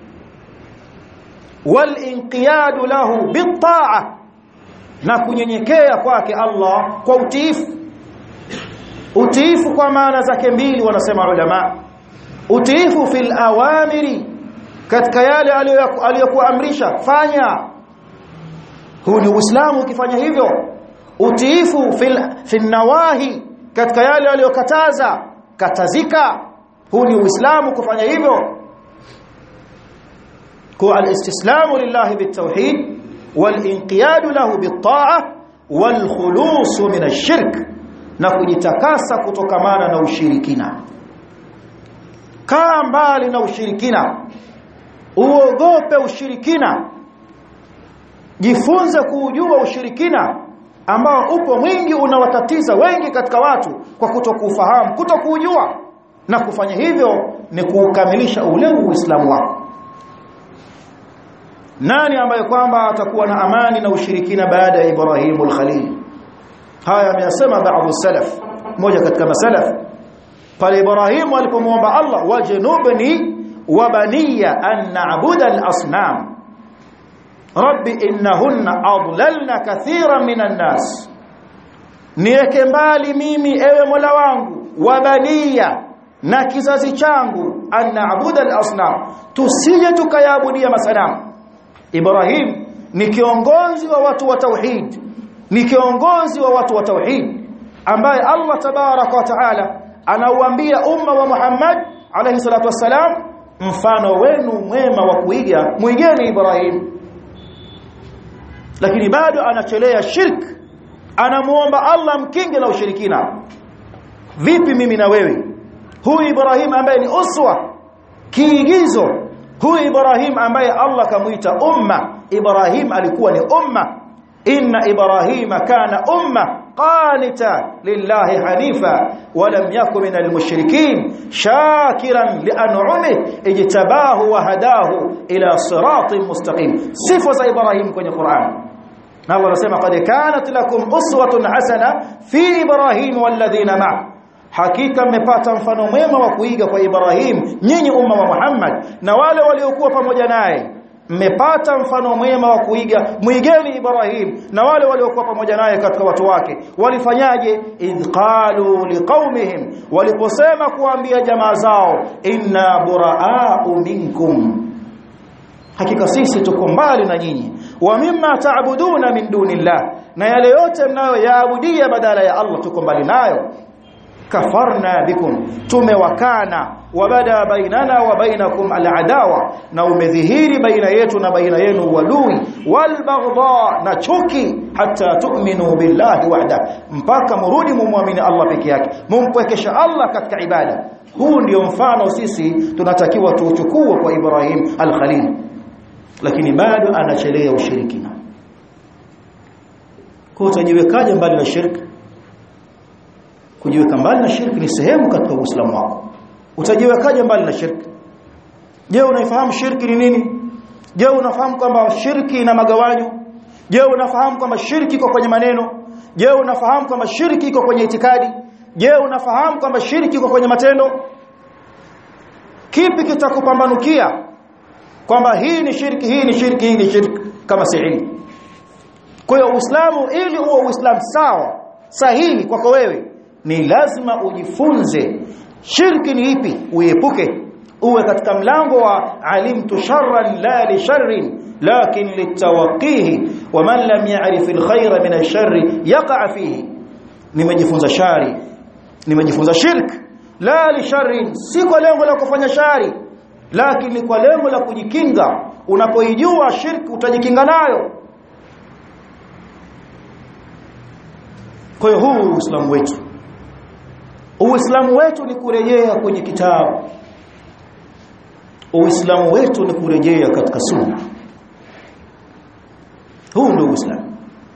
A: wal inqiyadu lahu bitta'a, na kunyenyekea kwake Allah kwa utiifu. Utiifu kwa maana zake mbili wanasema ulama. Utiifu fil awamiri, katika yale aliyokuamrisha fanya, huu ni Uislamu ukifanya hivyo. Utiifu fil fil nawahi, katika yale aliyokataza katazika, huu ni Uislamu kufanya hivyo. Kwa al-istislamu lillahi bitawhid wal inqiyadu lahu bitta'a wal khulus min ash-shirk, na kujitakasa kutokamana na ushirikina. Kaa mbali na ushirikina, uogope ushirikina, jifunze kuujua ushirikina ambao upo mwingi, unawatatiza wengi katika watu kwa kutokufahamu, kutokuujua. Na kufanya hivyo ni kuukamilisha ule Uislamu wako. Nani ambaye kwamba atakuwa na amani na ushirikina baada ya Ibrahimul Khalil? Haya ameyasema baadhi salaf, mmoja katika masalaf, pale Ibrahim alipomwomba Allah, wajnubni wa baniya an na'budu al-asnam rabbi innahunna adlalna kathiran minan nas, niweke mbali mimi ewe Mola wangu, wa baniya, na kizazi changu, an na'budu al-asnam, tusije tukayaabudia masanamu. Ibrahim ni kiongozi wa watu wa tauhid, ni kiongozi wa watu wa tauhid ambaye Allah tabaraka wa taala anauambia umma wa Muhammad alayhi salatu wassalam, mfano wenu mwema wa kuiga muigeni Ibrahim. Lakini bado anachelea shirk, anamuomba Allah mkinge na ushirikina. Vipi mimi na wewe? Huyu Ibrahim ambaye ni uswa, kiigizo, huyu Ibrahim ambaye Allah kamuita umma. Ibrahim alikuwa ni umma. Inna Ibrahima kana umma qanita lillahi hanifa wa lam yakun minal mushrikin shakiran li an'amihi ijtabahu wa hadahu ila siratin mustaqim. Sifa za Ibrahim kwenye Qur'an, na Allah anasema qad kanat lakum uswatun hasana fi Ibrahim walladhina ma'a, hakika mmepata mfano mwema wa kuiga kwa Ibrahim nyinyi umma wa Muhammad na wale waliokuwa pamoja naye. Mmepata mfano mwema wa kuiga, muigeni Ibrahim na wale waliokuwa pamoja naye katika watu wake. Walifanyaje? idh qalu liqaumihim, waliposema kuambia jamaa zao, inna buraa'u minkum, hakika sisi tuko mbali na nyinyi, wa mimma ta'buduna min dunillah, na yale yote mnayoyaabudia badala ya Allah tuko mbali nayo. Kafarna bikum, tumewakana, wabada bainana wa bainakum al-adawa, na umedhihiri baina yetu na baina yenu wadui, walbaghdha, na chuki, hatta tu'minu billahi wahda, mpaka murudi mumwamini Allah peke yake, mumpwekesha Allah katika ibada. Huu ndio mfano sisi tunatakiwa tuuchukue kwa Ibrahim al-Khalil, lakini bado anachelea ushirikina. Kwa utajiwekaje mbali na shirki? Kujiweka mbali na shirki ni sehemu katika Uislamu wako. Utajiwekaje mbali na shirki? Je, unaifahamu shirki ni nini? Je, unafahamu kwamba shirki ina magawanyo? Je, unafahamu kwamba shirki iko kwenye maneno? Je, unafahamu kwamba shirki iko kwenye itikadi? Je, unafahamu kwamba shirki iko kwenye matendo? Kipi kitakupambanukia kwamba hii ni shirki, hii ni shirki, hii ni shirki, kama si ilmu? Kwa hiyo Uislamu, ili uwe Uislamu sawa sahihi kwako wewe, ni lazima ujifunze shirki ni ipi, uiepuke. uwe katika mlango wa alimtu sharran la li sharrin lakin litawaqihi wa man lam ya'rif alkhayra min ash-sharri yaqa fihi. Nimejifunza shari, nimejifunza shirk la li sharrin, si kwa lengo la kufanya shari lakini kwa lengo la kujikinga. Unapoijua shirki utajikinga nayo. Kwa hiyo huu Uislamu wetu, Uislamu wetu ni kurejea kwenye kitabu. Uislamu wetu ni kurejea katika sunna. Huu ndio Uislamu.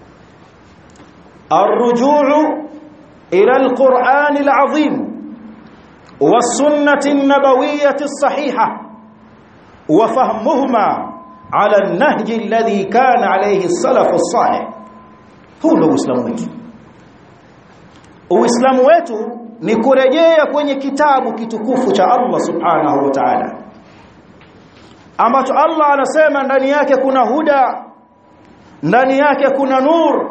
A: Arrujuu ila alquran alazim والسنة النبوية الصحيحة وفهمهما على النهج الذي كان عليه السلف الصالح. هو الإسلام wetu. Uislamu wetu ni kurejea kwenye kitabu kitukufu cha Allah subhanahu wa ta'ala, ambacho Allah anasema ndani yake kuna huda, ndani yake kuna nur,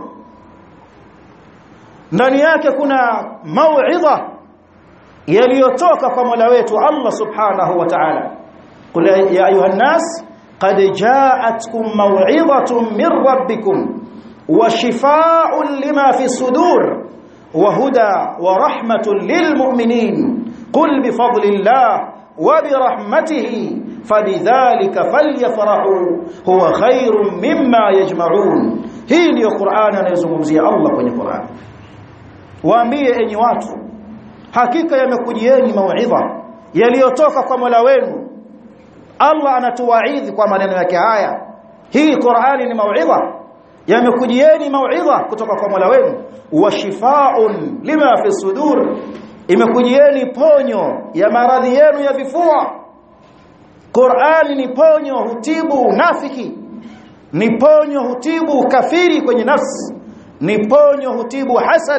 A: ndani yake kuna mauidha yaliyotoka kwa Mola wetu Allah subhanahu wa ta'ala. Qul ya ayuhan nas qad ja'atkum maw'izatun min rabbikum wa shifaa'un lima fi sudur wa huda wa rahmatun lil mu'minin qul bi fadlillah wa bi rahmatihi fabidhalika falyafrahu huwa khairun mimma yajma'un. Hii ndio Qur'an anayozungumzia Allah kwenye Qur'an. Waambie enyi watu, hakika yamekujieni mauidha yaliyotoka kwa Mola wenu. Allah anatuwaidhi kwa maneno yake haya. Hii Qur'ani ni mauidha, yamekujieni mauidha kutoka kwa Mola wenu. Wa shifaa'un lima fi sudur, imekujieni ponyo ya maradhi yenu ya vifua. Qur'ani ni ponyo, hutibu unafiki, ni ponyo, hutibu kafiri kwenye nafsi, ni ponyo, hutibu hasad.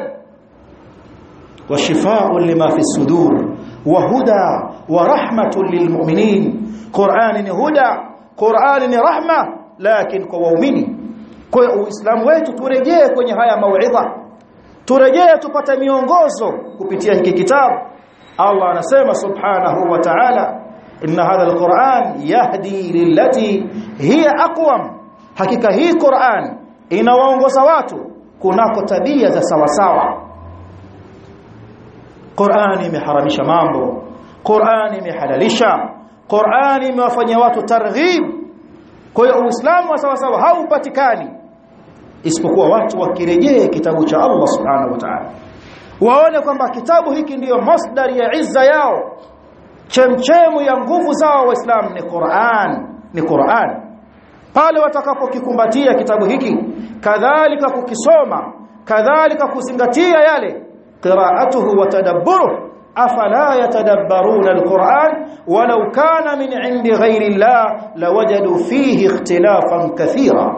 A: وشفاء لما في الصدور وهدى ورحمة للمؤمنين. قرآن ni huda, Qur'an ni rahma, lakini kwa waumini. Kwa hiyo Uislamu wetu turejee kwenye haya mauidha, turejee tupate miongozo kupitia hiki kitabu. Allah anasema subhanahu wa ta'ala, inna hadha alquran yahdi lillati hiya aqwam, hakika hii Qur'an inawaongoza watu kunako tabia za sawa sawa. Qur'ani imeharamisha mambo, Qur'ani imehalalisha, Qur'ani imewafanyia watu targhib. Kwa hiyo Uislamu wa sawa sawa haupatikani isipokuwa watu wakirejea kitabu cha Allah subhanahu wa ta'ala, waone kwamba kitabu hiki ndiyo masdari ya izza yao, chemchemu ya nguvu zao. Waislamu ni Qur'an, ni Qur'an. Pale watakapokikumbatia kitabu hiki, kadhalika kukisoma, kadhalika kuzingatia yale قراءته وتدبره أفلا يتدبرون القرآن ولو كان من عند غير الله لوجدوا فيه اختلافا كثيرا.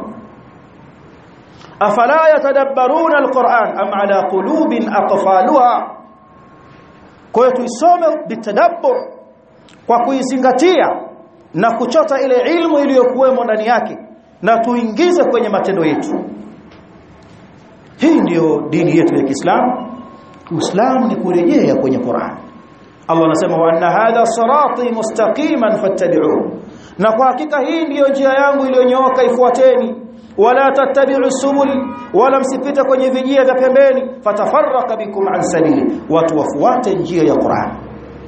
A: أفلا يتدبرون القرآن أم على قلوب أقفالها. kwa tuisome bitadabbur, kwa kuizingatia na kuchota ile ilmu iliyokuwemo ndani yake na tuingize kwenye matendo yetu. Hii ndio dini yetu ya Kiislamu. Uislamu ni kurejea kwenye Qur'an. Allah anasema wa anna hadha sirati mustaqiman fattabi'uhu, na kwa hakika hii ndiyo njia yangu iliyonyooka, ifuateni. Wala tattabi'u subul, wala msipite kwenye vijia vya pembeni. Fatafarraqa bikum an sabili, watu wafuate njia ya Qur'an.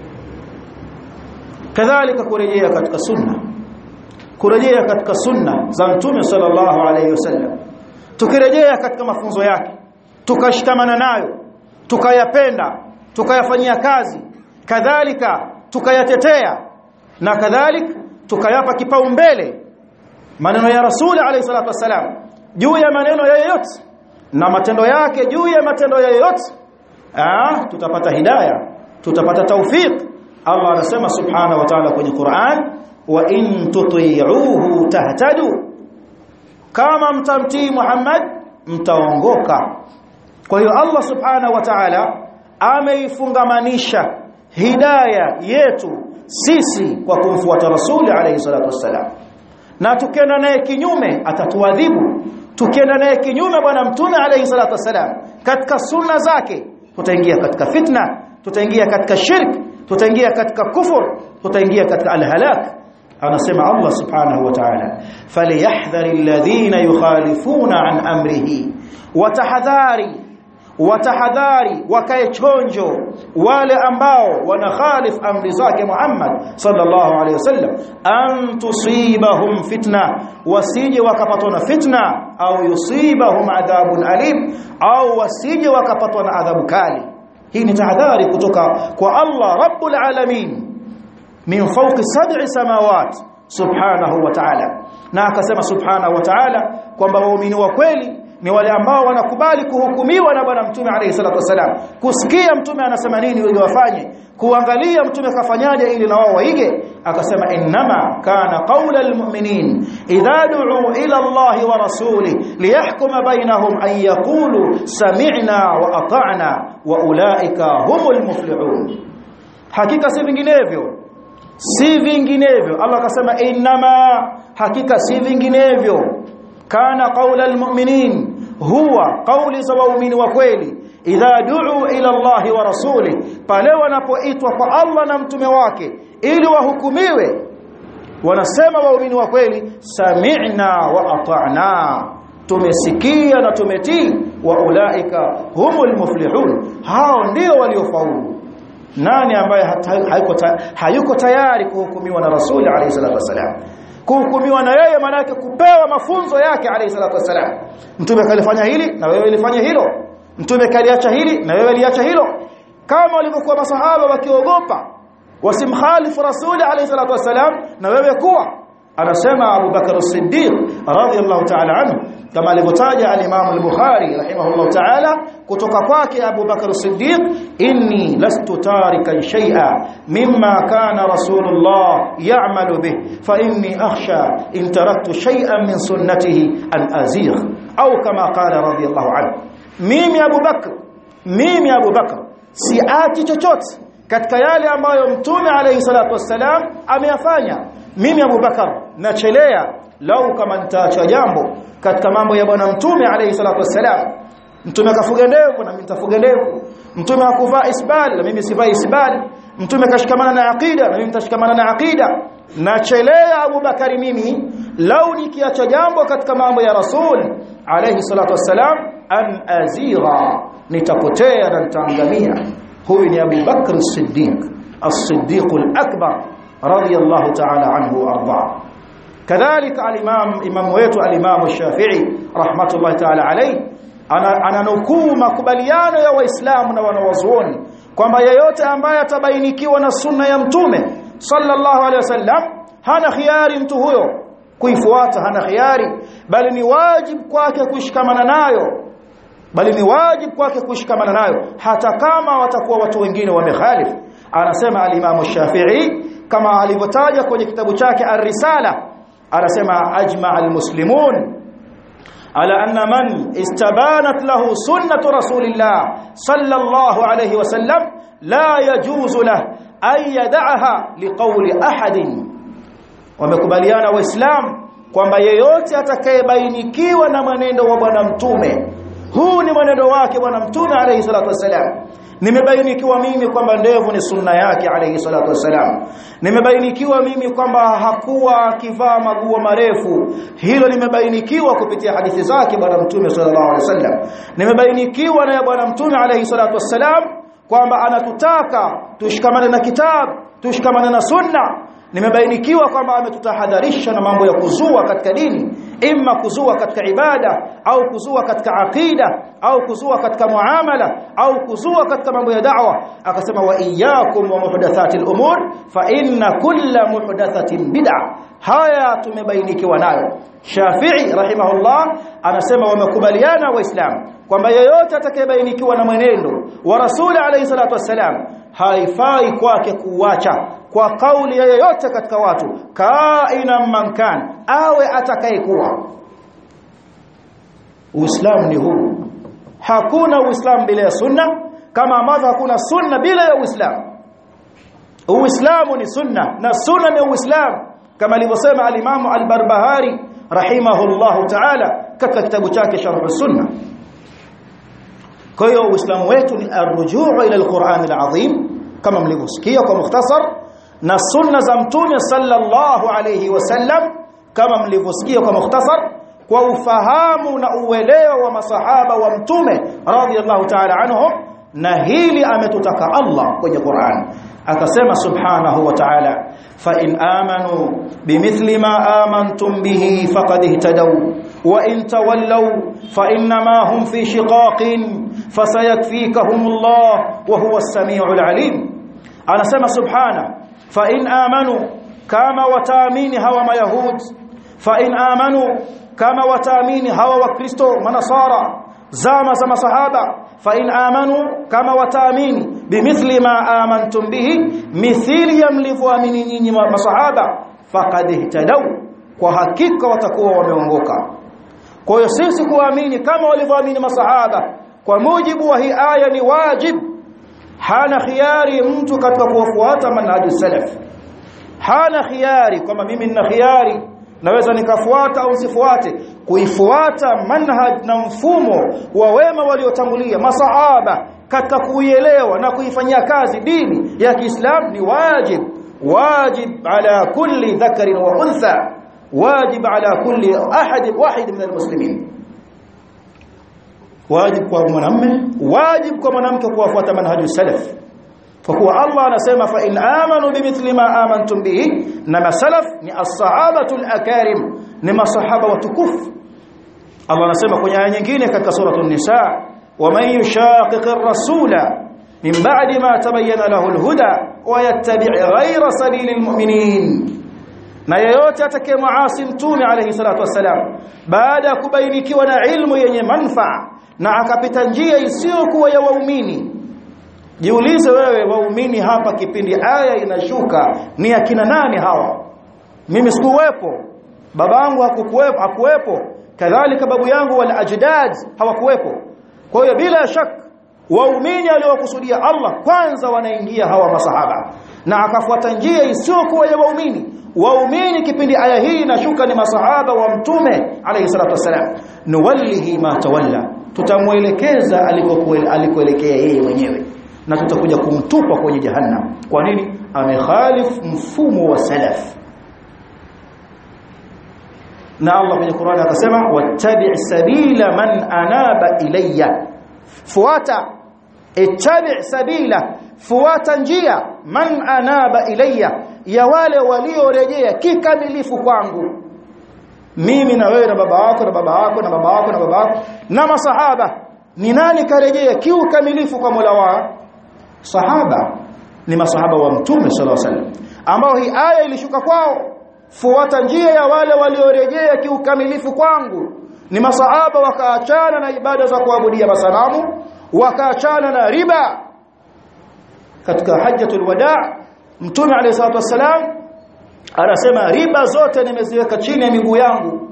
A: Kadhalika kurejea katika sunna, kurejea katika sunna za Mtume sallallahu alayhi wasallam. Tukirejea katika mafunzo yake, tukashikamana nayo, tukayapenda, tukayafanyia kazi, kadhalika tukayatetea, na kadhalika tukayapa kipaumbele maneno ya Rasul alayhi salatu wasalam juu ya maneno ya yeyote na matendo yake juu ya matendo ya yeyote, ah tutapata hidayah, tutapata tawfik. Allah anasema subhanahu wa ta'ala kwenye Qur'an, wa in tuti'uhu tahtadu, kama mtamtii Muhammad mtaongoka. Kwa hiyo Allah subhanahu wa ta'ala ameifungamanisha hidayah yetu sisi kwa kumfuata Rasul alayhi salatu wasalam, na tukienda naye kinyume atatuadhibu. Tukienda naye kinyume bwana Mtume alayhi salatu wasalam katika sunna zake, tutaingia katika fitna, tutaingia katika shirk, tutaingia katika kufur, tutaingia katika al-halak. Anasema Allah subhanahu wa ta'ala, falyahdhari alladhina yukhalifuna an amrihi, watahadhari watahadhari wakae chonjo wale ambao wanakhalif amri zake Muhammad sallallahu alaihi wasallam, an tusibahum fitna, wasije wakapatwa na fitna, au yusibahum adhabun alim, au wasije wakapatwa na adhabu kali. Hii ni tahadhari kutoka kwa Allah rabbul alamin min fawqi sab'i samawat subhanahu wa ta'ala. Na akasema subhanahu wa ta'ala kwamba waumini wa kweli ni wale ambao wanakubali kuhukumiwa na bwana mtume alayhi salatu wasalam, kusikia mtume anasema nini ili wafanye, kuangalia mtume kafanyaje ili na wao waige. Akasema innama kana qawla almu'minin idha du'u ila Allahi wa rasuli liyahkuma bainahum an yaqulu sami'na wa ata'na wa ulaika humul muflihun. Hakika si vinginevyo, si vinginevyo. Allah akasema innama, hakika si vinginevyo, kana qawla almu'minin, huwa qawli za waumini wa kweli, idha du'u ila Allahi wa rasuli, pale wanapoitwa kwa Allah na mtume wake ili wahukumiwe, wanasema waumini wa kweli sami'na wa ata'na, tumesikia na tumetii, wa ulaika humul muflihun, hao ndio waliofaulu. Nani ambaye hayuko hayuko tayari kuhukumiwa na rasuli alayhi salatu wasalam? Kuhukumiwa na yeye maana yake kupewa mafunzo yake alayhi salatu wasalam. Mtume kalifanya hili na wewe ulifanya hilo, mtume kaliacha hili na wewe uliacha hilo. Kama walivyokuwa masahaba wakiogopa wasimkhalifu rasuli alayhi salatu wasalam, na wewe kuwa. Anasema Abu Bakar as-Siddiq radhiyallahu ta'ala anhu, kama alivyotaja al-Imam al-Bukhari rahimahullahu ta'ala kutoka kwake Abu Bakar as-Siddiq, inni lastu tarikan shay'a mimma kana rasulullah ya'malu bih fa inni akhsha in taraktu shay'an min sunnatihi an azigh, au kama qala radhiyallahu anhu, mimi Abu Bakr mimi Abu Bakr siati chochote katika yale ambayo mtume alayhi salatu wassalam ameyafanya. Mimi Abu Bakar nachelea lau kama nitaacha jambo katika mambo ya bwana mtume alayhi salatu wassalam. Mtume kafuga ndevu na mimi nitafuga ndevu, mtume hakuvaa isbal na mimi sivai isbal, mtume kashikamana na aqida na mimi nitashikamana na aqida. Nachelea Abu Bakari mimi lau nikiacha jambo katika mambo ya rasul alayhi salatu wassalam, an azira, nitapotea na nitaangamia. Huyu ni Abu Bakr as-Siddiq as-Siddiq al-Akbar radiyallahu ta'ala anhu wa arda. Kadhalika al-Imam imam wetu al-Imam Shafi'i rahmatullahi ta'ala alayhi ananukuu makubaliano ya Waislamu na wanawazuoni kwamba yeyote ambaye atabainikiwa na sunna ya mtume sallallahu alayhi wasallam, hana khiari mtu huyo kuifuata, hana khiari, bali ni wajibu kwake kushikamana nayo bali ni wajibu kwake kushikamana nayo hata kama watakuwa watu wengine wamekhalifu. Anasema al-Imam Shafi'i kama alivyotaja kwenye kitabu chake Ar-Risala, anasema ajma' al-muslimun ala anna man istabanat lahu sunnatu rasulillah sallallahu alayhi wasallam la yajuzu lahu ay yad'aha liqawli ahadin. Wamekubaliana Waislamu kwamba yeyote atakayebainikiwa na mwenendo wa bwana mtume, huu ni mwenendo wake bwana mtume alayhi salatu wasalam, nimebainikiwa mimi kwamba ndevu ni sunna yake alayhi salatu wasalam, nimebainikiwa mimi kwamba hakuwa akivaa maguo marefu, hilo nimebainikiwa kupitia hadithi zake bwana mtume sallallahu alayhi wasallam, nimebainikiwa na bwana mtume alayhi salatu wasalam kwamba anatutaka tushikamane na kitabu, tushikamane na sunna, nimebainikiwa kwamba ametutahadharisha na mambo ya kuzua katika dini, imma kuzua katika ibada au kuzua katika aqida au kuzua katika muamala au kuzua katika mambo ya da'wa. Akasema wa iyyakum wa muhdathatil umur fa inna kulla muhdathatin bid'ah. Haya tumebainikiwa nayo. Shafi'i rahimahullah anasema wamekubaliana Waislamu kwamba yeyote atakayebainikiwa na mwenendo wa Rasul alayhi salatu wasalam, haifai kwake kuacha kwa kauli ya yeyote katika watu, kaina mankan, awe atakayekuwa. Uislamu ni huu. Hakuna Uislamu bila ya sunna, kama ambavyo hakuna sunna bila ya Uislamu. Uislamu ni sunna na sunna ni Uislamu, kama alivyosema al-Imam al-Barbahari rahimahullahu ta'ala katika kitabu chake Sharh as-Sunnah. Kwa hiyo Uislamu wetu ni arrujuu ila al-Qur'an al-Azim, kama mlivyosikia kwa mukhtasar, na sunna za mtume sallallahu alayhi wasallam kama mlivyosikia kwa mukhtasar kwa ufahamu na uelewa wa masahaba wa mtume radhiyallahu ta'ala anhum na hili ametutaka Allah kwenye Qur'an akasema subhanahu wa ta'ala fa in amanu bimithli ma amantum bihi faqad ihtadaw wa in tawallaw fa inma hum fi shiqaqin fasayakfikahumullah wa huwa as-sami'ul 'alim anasema subhana fa in amanu kama wataamini hawa mayahud fa in amanu kama wataamini hawa wakristo manasara zama za masahaba fa in amanu kama wataamini bimithli ma amantum bihi mithili yamlivyoamini nyinyi masahaba faqad ihtadaw kwa hakika watakuwa wameongoka kwa hiyo sisi kuamini kama walivyoamini masahaba kwa mujibu wa hii aya ni wajib hana khiari mtu katika kufuata manhaju salaf hana khiari kama mimi nina khiari naweza nikafuata au sifuate kuifuata manhaj na mfumo wa wema waliotangulia masahaba katika kuielewa na kuifanyia kazi dini ya Kiislamu ni wajib wajib ala kulli dhakarin wa untha wajib ala kulli ahad wahid min almuslimin wajib kwa mwanamume wajib kwa mwanamke kufuata manhaju salaf kwa kuwa Allah anasema fa in amanu bimithli ma amantum bihi na masalaf ni as-sahabatu al-akarim ni masahaba watukufu Allah anasema kwenye aya nyingine katika sura an-nisa wa man yushaqiqir rasula min ba'di ma tabayyana lahu al-huda wa yattabi' ghayra sabilil mu'minin na yeyote atakayemaasi mtume alayhi salatu wassalam baada ya kubainikiwa na ilmu yenye manufaa na akapita njia isiyokuwa ya waumini jiulize wewe waumini hapa kipindi aya inashuka ni akina nani hawa mimi sikuwepo babangu hakukuwepo hakuwepo kadhalika babu yangu wal ajdad hawakuwepo kwa hiyo bila shaka waumini waliokusudia Allah kwanza wanaingia hawa masahaba na akafuata njia isiyokuwa ya waumini waumini kipindi aya hii inashuka ni masahaba wa mtume alayhi salatu wasalam nuwallihi ma tawalla tutamuelekeza alikoelekea yeye mwenyewe na tutakuja kumtupa kwenye jahannam kwa nini amekhalif mfumo wa salaf na Allah kwenye Qur'an akasema wattabi' sabila man anaba ilayya fuata ittabi' sabila fuata njia man anaba ilayya ya wale waliorejea kikamilifu kwangu mimi na wewe na baba wako na baba wako na baba wako na baba wako na masahaba ni nani karejea kiukamilifu kwa Mola wao sahaba ni masahaba wa mtume sallallahu alaihi wasallam ambao hii aya ilishuka kwao fuata njia ya wale waliorejea kiukamilifu kwangu ni masahaba wakaachana na ibada za kuabudia masanamu wakaachana na riba katika hajjatul wadaa mtume alayhi salatu wasallam anasema riba zote nimeziweka chini ya miguu yangu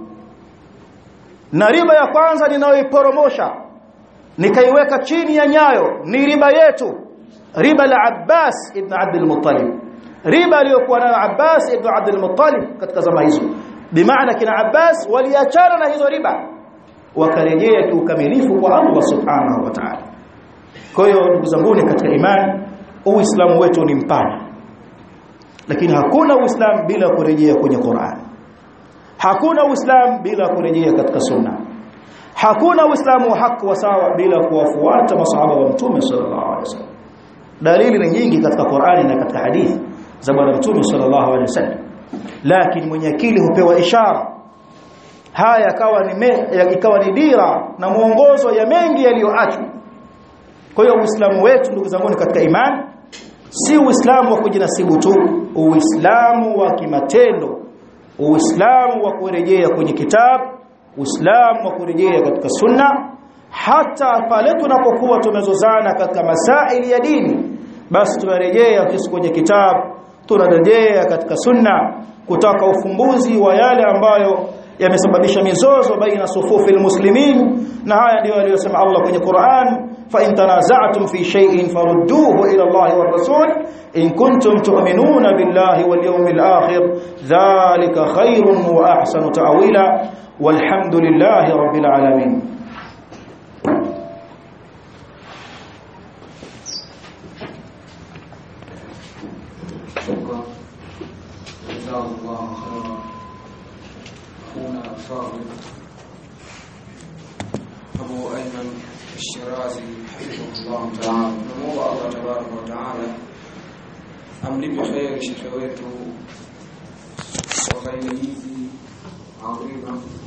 A: na riba ya kwanza ninayoiporomosha nikaiweka chini ya nyayo ni riba yetu riba la Abbas ibn Abdul Muttalib riba aliyokuwa nayo Abbas ibn Abdul Muttalib katika zama hizo bimaana kina Abbas waliachana na hizo riba wakarejea kiukamilifu kwa Allah subhanahu wa ta'ala kwa hiyo ndugu zangu katika imani uislamu wetu ni mpana lakini hakuna uislamu bila kurejea kwenye Qur'an hakuna uislamu bila kurejea katika sunna hakuna uislamu wa haki wa sawa bila kuwafuata masahaba wa mtume sallallahu alaihi wasallam dalili ni nyingi katika Qur'ani na katika hadithi za bwana mtume sallallahu alaihi wasallam lakini mwenye akili hupewa ishara haya kawa ni ikawa ni dira na muongozo ya mengi yaliyoachwa kwa hiyo uislamu wetu ndugu zangu katika imani si uislamu wa kujinasibu tu uislamu wa kimatendo uislamu wa kurejea kwenye kitabu uislamu wa kurejea katika sunna hata pale tunapokuwa tumezozana katika masaili ya dini basi tunarejea kwenye kitabu tunarejea katika sunna kutaka ufumbuzi wa yale ambayo yamesababisha mizozo baina sufufi almuslimin na haya ndio aliyosema Allah kwenye Qur'an fa in tanaza'tum fi shay'in farudduhu ila Allah wa rasul in kuntum tu'minuna billahi wal yawmil akhir dhalika khairun wa ahsanu ta'wila walhamdulillahi rabbil alamin
B: Thank you. Ayman Shirazi hafidhahullah ta'ala. Tunamuomba Allah tabaraka wa ta'ala amlipe kheri shekhe wetu kwa faida hizi adhima